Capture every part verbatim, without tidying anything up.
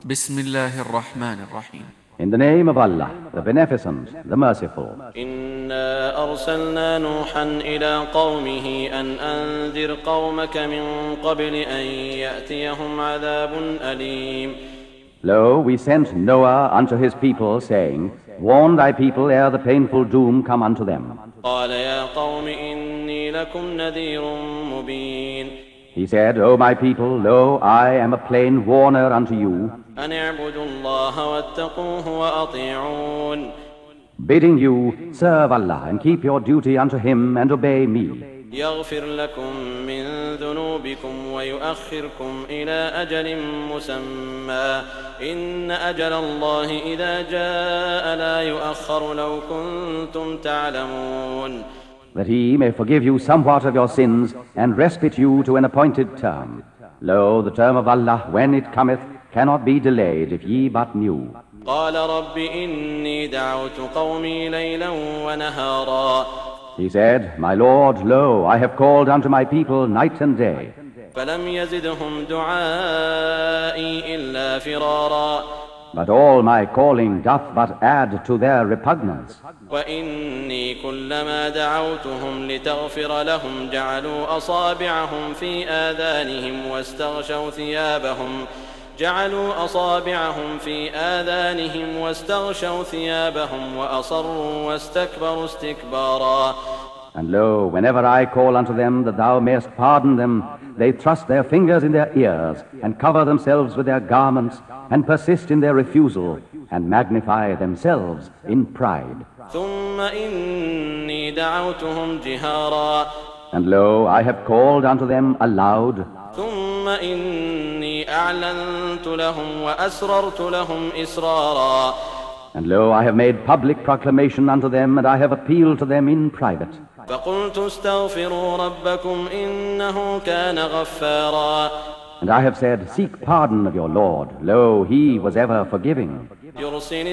Bismillahir Rahmanir Rahim. In the name of Allah, the Beneficent, the Merciful. إنا أرسلنا نوحا إلى قومه أن أنذر قومك من قبل أن يأتيهم عذاب أليم. Lo, we sent Noah unto his people, saying, Warn thy people ere the painful doom come unto them. قال يا قوم إني لكم نذير مبين. He said, O my people, lo, I am a plain warner unto you, أن اعبدوا الله واتقوه وأطيعون. bidding you, serve Allah and keep your duty unto him and obey me. يغفر لكم من ذنوبكم ويؤخركم إلى أجل مسمى إن أجل الله إذا جاء لا يؤخر لو كنتم تعلمون. That he may forgive you somewhat of your sins and respite you to an appointed term. Lo, the term of Allah, when it cometh, cannot be delayed if ye but knew. قال رب إني دعوت قومي ليلا ونهارا. He said, My Lord, lo, I have called unto my people night and day. فلم يزدهم دعائي إلا فرارا. But all my calling doth but add to their repugnance. وإني كلما دعوتهم لتغفر لهم جعلوا أصابعهم في آذانهم واستغشوا ثيابهم جعلوا أصابعهم في آذانهم واستغشوا ثيابهم وأصروا واستكبروا استكبارا. And lo, whenever I call unto them that thou mayest pardon them, they thrust their fingers in their ears, and cover themselves with their garments, and persist in their refusal, and magnify themselves in pride. ثم إني دعوتهم جهارا. And lo, I have called unto them aloud. ثم إني أعلنت لهم وأسررت لهم إسرارا. And lo, I have made public proclamation unto them, and I have appealed to them in private. فقلت استغفروا ربكم إنه كان غفارا. And I have said, Seek pardon of your Lord. Lo, he was ever forgiving. يرسل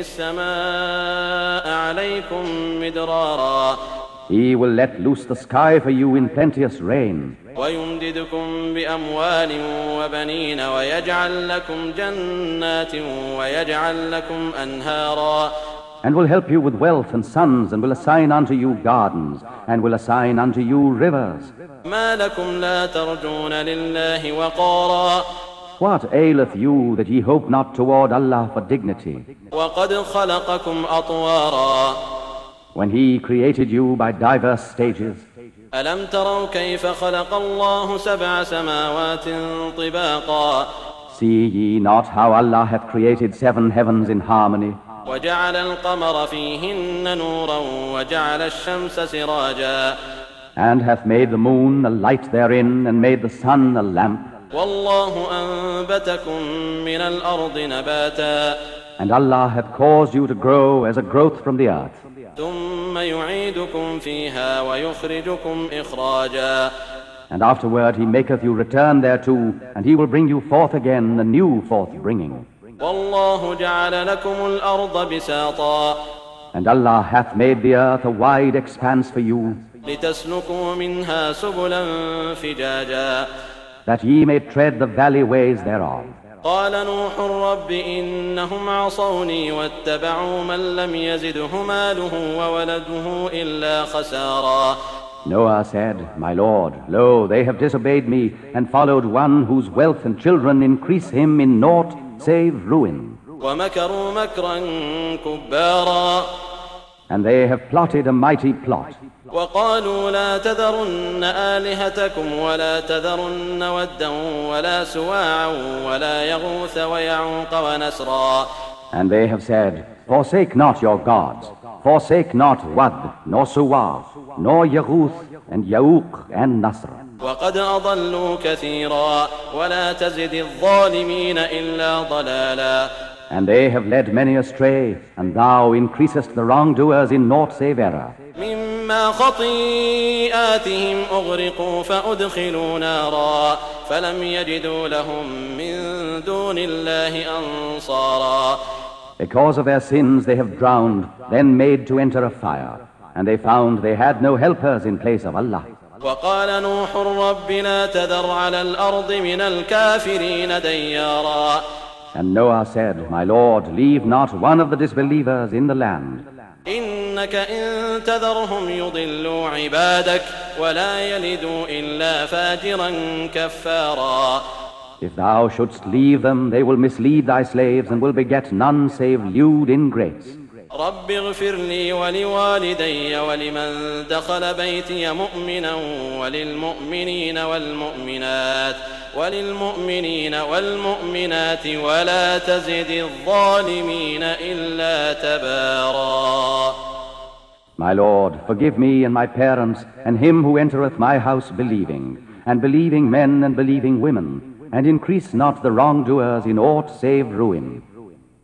السماء عليكم مدرارا. He will let loose the sky for you in plenteous rain. ويمددكم بأموال وبنين ويجعل لكم جنات ويجعل لكم أنهارا. And will help you with wealth and sons, and will assign unto you gardens, and will assign unto you rivers. ما لكم لا ترجون لله وقارا. What aileth you that ye hope not toward Allah for dignity, وقد خلقكم أطوارا. when he created you by diverse stages? ألم تروا كيف خلق الله سبع سماوات طباقا. See ye not how Allah hath created seven heavens in harmony, وجعل القمر فيهن نورا وجعل الشمس سراجا. and hath made the moon a light therein, and made the sun a lamp? والله أنبتكم من الأرض نباتا. And Allah hath caused you to grow as a growth from the earth. ثم يعيدكم فيها ويخرجكم إخراجا. And afterward he maketh you return thereto, and he will bring you forth again, a new forth bringing. والله جعل لكم الأرض بساطا. And Allah hath made the earth a wide expanse for you, لتسلكوا منها سبلا فجاجا. that ye may tread the valley ways thereof. قال نوح رب إنهم عصوني واتبعوا من لم يزده ماله وولده إلا خسارا. Noah said, My Lord, lo, they have disobeyed me, and followed one whose wealth and children increase him in naught save ruin. ومكروا مكرا كبارا. And they have plotted a mighty plot. وقالوا لا تذرن آلهتكم ولا تذرن ودا ولا سواعا ولا يغوث ويعوق ونسرا. And they have said, Forsake not your gods, forsake not Wad, nor Suwa, nor Yaghuth, and Ya'uq, and Nasr. وقد أضلوا كثيرا ولا تزد الظالمين إلا ضلالا. And they have led many astray, and thou increasest the wrongdoers in naught save error. مما خطيئاتهم أغرقوا فأدخلوا نارا فلم يجدوا لهم من دون الله أنصارا. Because of their sins they have drowned, then made to enter a fire, and they found they had no helpers in place of Allah. وقال نوح رب لا تذر على الأرض من الكافرين ديارا. And Noah said, My Lord, leave not one of the disbelievers in the land. إنك إن تذرهم يضلوا عبادك ولا يلدوا إلا فاجرا كفارا. If thou shouldst leave them, they will mislead thy slaves and will beget none save lewd ingrates. رب اغفر لي ولوالدي ولمن دخل بيتي مؤمنا وللمؤمنين والمؤمنات وللمؤمنين والمؤمنات ولا تزد الظالمين إلا تبارا. My Lord, forgive me and my parents and him who entereth my house believing, and believing men and believing women, and increase not the wrongdoers in aught save ruin.